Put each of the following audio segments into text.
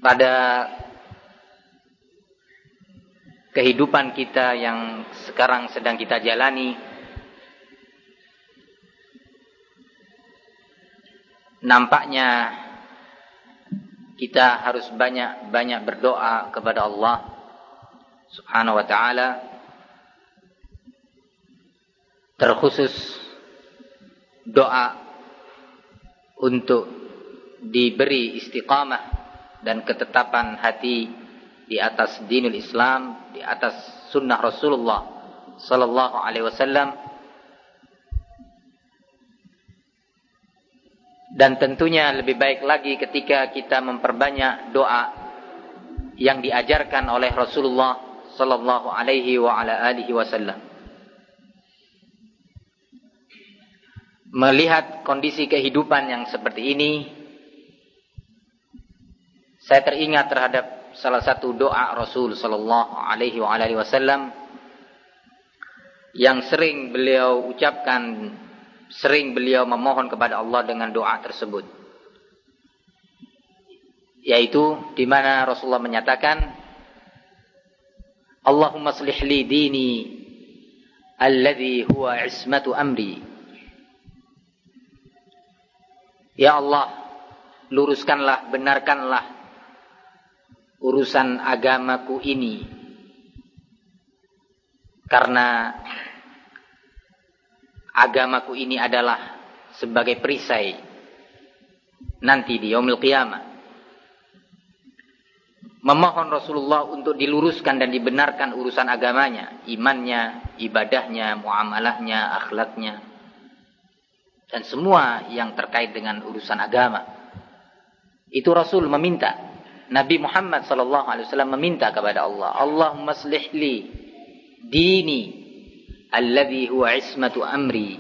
pada kehidupan kita yang sekarang sedang kita jalani, nampaknya kita harus banyak berdoa kepada Allah Subhanahu wa ta'ala, terkhusus doa untuk diberi istiqamah dan ketetapan hati di atas dinul Islam, di atas sunnah Rasulullah sallallahu alaihi wasallam. Dan tentunya lebih baik lagi ketika kita memperbanyak doa yang diajarkan oleh Rasulullah sallallahu alaihi wa ala alihi wasallam. Melihat kondisi kehidupan yang seperti ini, saya teringat terhadap salah satu doa Rasul sallallahu alaihi wa alihi wasallam yang sering beliau ucapkan, sering beliau memohon kepada Allah dengan doa tersebut, yaitu di mana Rasulullah menyatakan, Allahumma aslih li dini alladhi huwa ismatu amri. Ya Allah, luruskanlah, benarkanlah urusan agamaku ini, karena agamaku ini adalah sebagai perisai nanti di yaumil qiyamah. Memohon Rasulullah untuk diluruskan dan dibenarkan urusan agamanya, imannya, ibadahnya, muamalahnya, akhlaknya, dan semua yang terkait dengan urusan agama. Itu Rasul meminta, Nabi Muhammad sallallahu alaihi wasallam meminta kepada Allah, Allahumma aslih li dini alladhi huwa ismatu amri.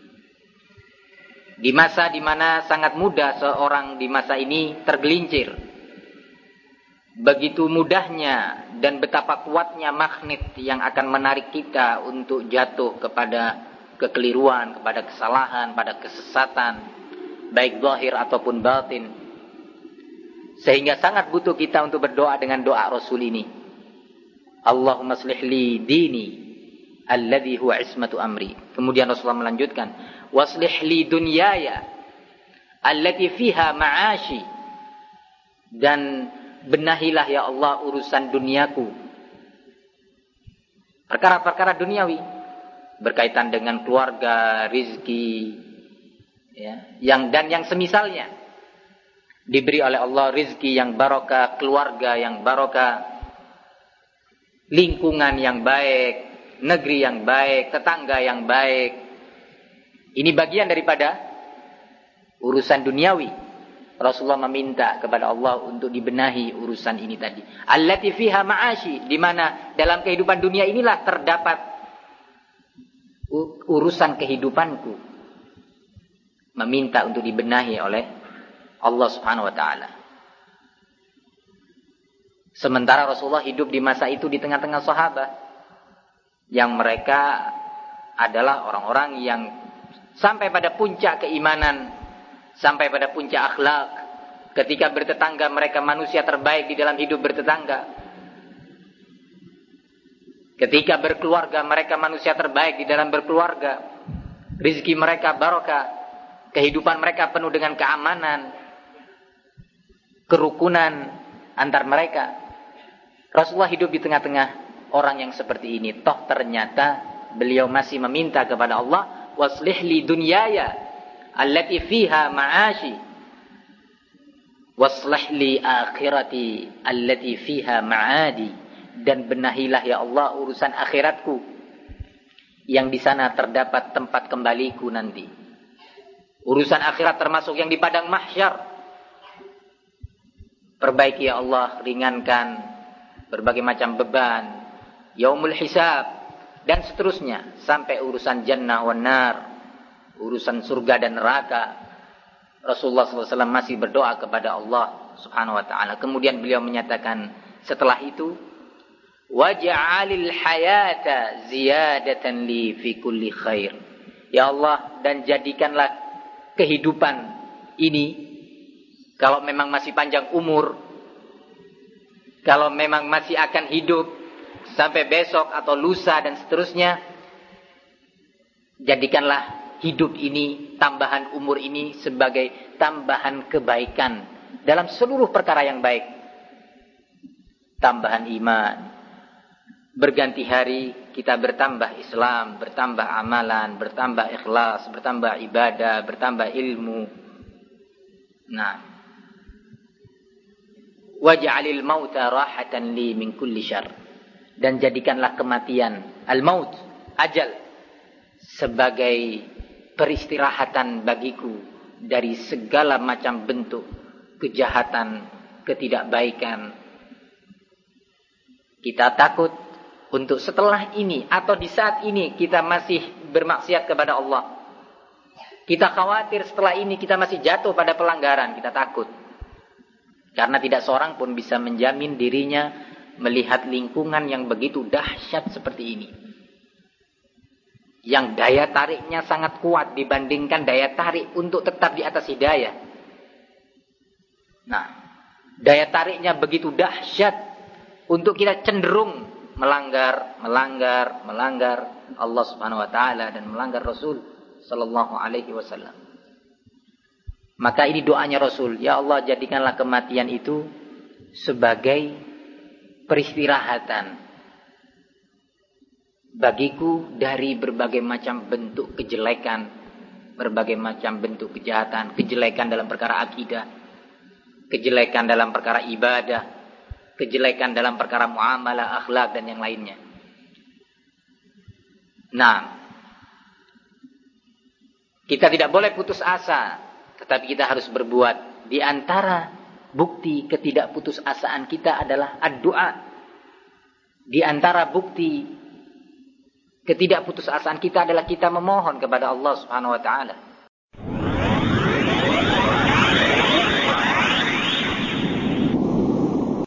Di masa di mana sangat mudah seorang di masa ini tergelincir, begitu mudahnya dan betapa kuatnya magnet yang akan menarik kita untuk jatuh kepada kekeliruan, kepada kesalahan, pada kesesatan, baik zahir ataupun batin. Sehingga sangat butuh kita untuk berdoa dengan doa Rasul ini. Allahumma aslih li dini alladhi huwa ismatu amri. Kemudian Rasulullah melanjutkan, waslih li dunyaya allati fiha ma'ashi. Dan benahilah ya Allah urusan duniaku, perkara-perkara duniawi berkaitan dengan keluarga, rizki, ya, yang semisalnya. Diberi oleh Allah rizki yang barokah, keluarga yang barokah, lingkungan yang baik, negeri yang baik, tetangga yang baik. Ini bagian daripada urusan duniawi. Rasulullah meminta kepada Allah untuk dibenahi urusan ini tadi. Allati fiha ma'ashi, di mana dalam kehidupan dunia inilah terdapat urusan kehidupanku. Meminta untuk dibenahi oleh Allah Subhanahu wa ta'ala. Sementara Rasulullah hidup di masa itu di tengah-tengah sahabat, yang mereka adalah orang-orang yang sampai pada puncak keimanan, sampai pada puncak akhlak. Ketika bertetangga, mereka manusia terbaik di dalam hidup bertetangga. Ketika berkeluarga, mereka manusia terbaik di dalam berkeluarga. Rizki mereka barokah, kehidupan mereka penuh dengan keamanan, kerukunan antar mereka. Rasulullah hidup di tengah-tengah orang yang seperti ini. Toh ternyata beliau masih meminta kepada Allah, waslih li dunyaya allati fiha ma'ashi waslih li akhirati allati fiha ma'adi. Dan benahilah ya Allah urusan akhiratku, yang di sana terdapat tempat kembaliku nanti. Urusan akhirat termasuk yang di padang mahsyar. Perbaiki ya Allah, ringankan berbagai macam beban, yaumul hisab, dan seterusnya, sampai urusan jannah wan nar, urusan surga dan neraka. Rasulullah SAW masih berdoa kepada Allah Subhanahu wa ta'ala. Kemudian beliau menyatakan setelah itu, waj'alil hayata ziyadatan li fi kulli khair. Ya Allah, dan jadikanlah kehidupan ini, kalau memang masih panjang umur, Kalau memang masih akan hidup sampai besok atau lusa dan seterusnya, jadikanlah hidup ini, tambahan umur ini sebagai tambahan kebaikan dalam seluruh perkara yang baik. Tambahan iman. Berganti hari kita bertambah Islam, bertambah amalan, bertambah ikhlas, bertambah ibadah, bertambah ilmu. Nah, waj'alil mauta rahatan li min kulli syarr. Dan jadikanlah kematian, al-maut, ajal, sebagai peristirahatan bagiku dari segala macam bentuk kejahatan, ketidakbaikan. Kita takut untuk setelah ini atau di saat ini kita masih bermaksiat kepada Allah. Kita khawatir setelah ini kita masih jatuh pada pelanggaran, kita takut. Karena tidak seorang pun bisa menjamin dirinya melihat lingkungan yang begitu dahsyat seperti ini. Yang daya tariknya sangat kuat dibandingkan daya tarik untuk tetap di atas hidayah. Nah, daya tariknya begitu dahsyat untuk kita cenderung melanggar Allah Subhanahu wa taala dan melanggar Rasul sallallahu alaihi wasallam. Maka ini doanya Rasul, ya Allah jadikanlah kematian itu sebagai peristirahatan bagiku dari berbagai macam bentuk kejelekan, berbagai macam bentuk kejahatan, kejelekan dalam perkara akidah, kejelekan dalam perkara ibadah, kejelekan dalam perkara muamalah, akhlak dan yang lainnya. Nah, kita tidak boleh putus asa, tetapi kita harus berbuat. Di antara bukti ketidakputusasaan kita adalah ad-du'a. Di antara bukti ketidakputusasaan kita adalah kita memohon kepada Allah Subhanahu wa taala.